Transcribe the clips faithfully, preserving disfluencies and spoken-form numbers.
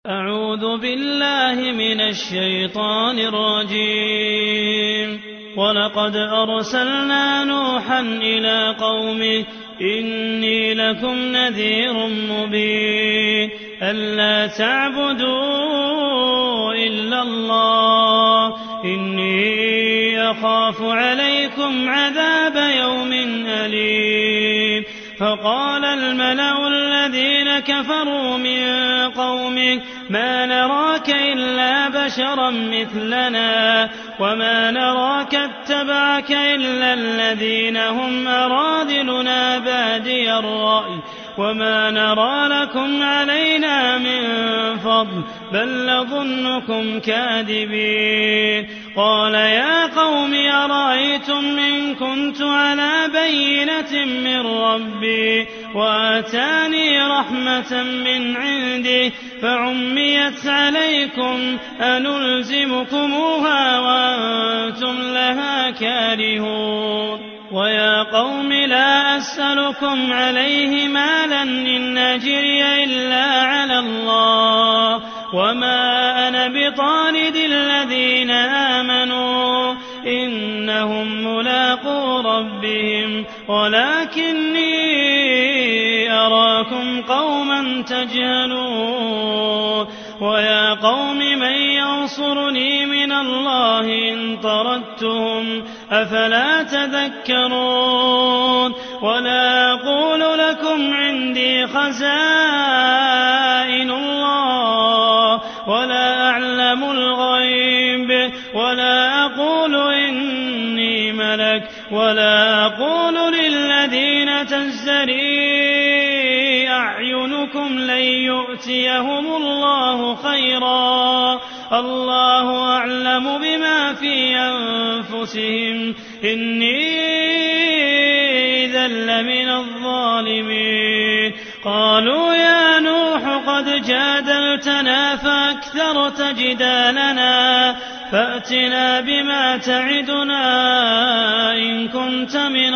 أعوذ بالله من الشيطان الرجيم. ولقد أرسلنا نوحا إلى قومه إني لكم نذير مبين ألا تعبدوا إلا الله إني أخاف عليكم عذاب يوم أليم. فقال الملأ الذين كفروا من قومه ما نراك إلا بشرا مثلنا وما نراك اتبعك إلا الذين هم أراذلنا بادي الرأي وما نرى لكم علينا من فضل بل نظنكم كاذبين. قال يا قوم أرأيتم إن كنت على بينة من ربي وآتاني رحمة من عنده فعميت عليكم أنلزمكموها وأنتم لها كارهون. ويا قوم لا أسألكم عليه مالا إن أجري إلا على الله وما أنا بطارد الذين آمنوا إنهم ملاقو ربهم ولكني أراكم قوما تجهلون. ويا قوم من ينصرني من الله إن طردتهم أفلا تذكرون. ولا أقول لكم عندي خزائن الله ولا أعلم الغيب ولا أقول إني ملك ولا أقول للذين تزدري أعينكم لن يؤتيهم الله خيرا الله أعلم بما في أنفسهم إني إذا لمن الظالمين. قالوا يا نوح قد جادلتنا فأكثرت جدالنا فأتنا بما تعدنا إن كنت من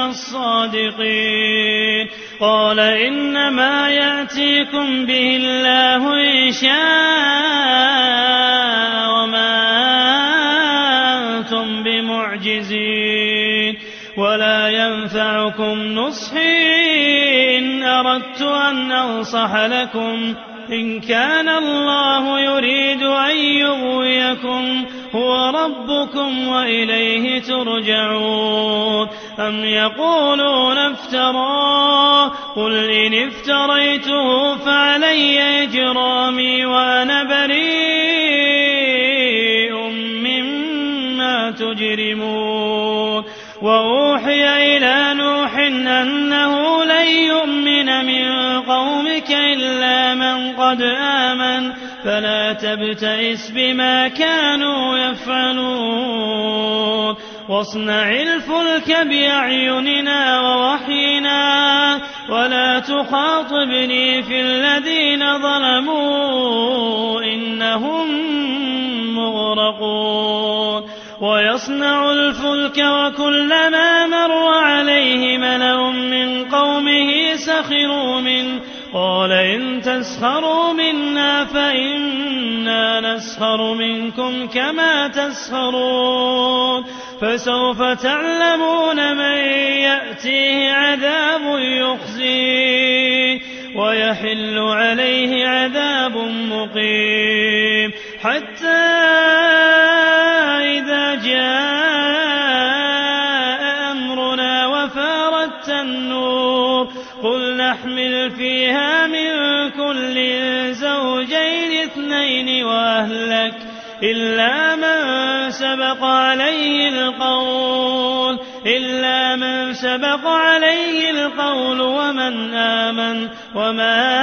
الصادقين. قال إنما يأتيكم به الله إن شاء وما أنتم بمعجزين ولا ينفعكم نصحي إن أردت أن أنصح لكم إن كان الله يريد أن يغويكم هو ربكم وإليه ترجعون. أم يقولون افتراه قل إن افتريته فعلي إجرامي وأنا بريء مما تجرمون. وأوحي إلى نوح أنه لن يؤمن من قومك إلا من قد آمن فلا تبتئس بما كانوا يفعلون. واصنع الفلك بأعيننا ووحينا ولا تخاطبني في الذين ظلموا إنهم مغرقون. ويصنع الفلك وكلما مر عليه ملأ من قومه سخروا منه قال إن تسخروا منا فإنا نسخر منكم كما تسخرون. فسوف تعلمون من يأتيه عذاب يخزيه ويحل عليه عذاب مقيم. حتى إذا جاء أمرنا وفارت النور قل نحمل فيها من كل زوجين اثنين وأهلك إلا من سبق عليه القول إلا من سبق عليه القول ومن آمن وما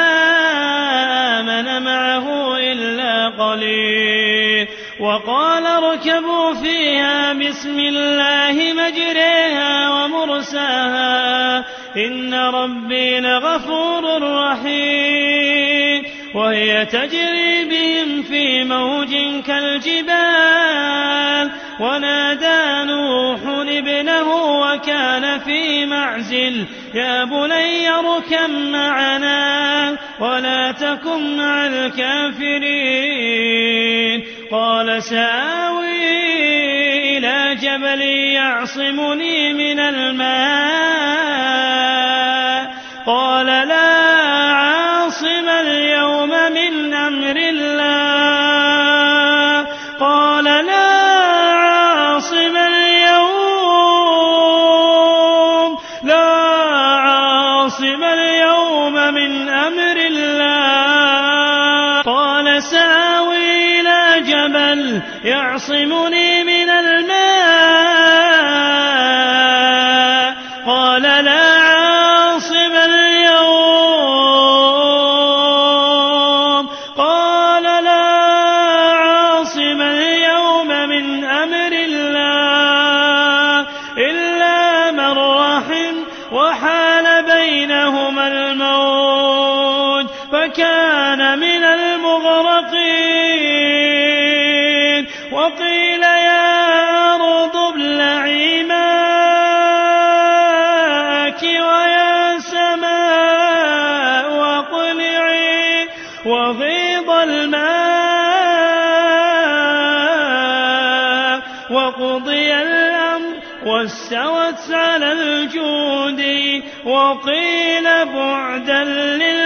آمن معه إلا قليل. وقال اركبوا فيها بسم الله مجريها ومرساها إن ربي لغفور رحيم. وهي تجري بهم في موج كالجبال ونادى نوح ابنه وكان في معزل يا بني اركب معنا ولا تكن مع الكافرين قال سآوي إلى جبل يعصمني من الماء قال لا عاصم اليوم من أمر الله قال لا عاصم اليوم لا عاصم اليوم من أمر الله قال سآوي إلى جبل يعصمني من الماء قال لا عاصم اليوم قال لا عاصم اليوم من أمر الله إلا من رحم وحال بينهما الموج فكان من المغرقين وقيل يا أرض ابلعي ماءك ويا سماء واقلعي وغيض الماء وقضي الأمر واستوت على الجود وقيل بعدا للمؤمنين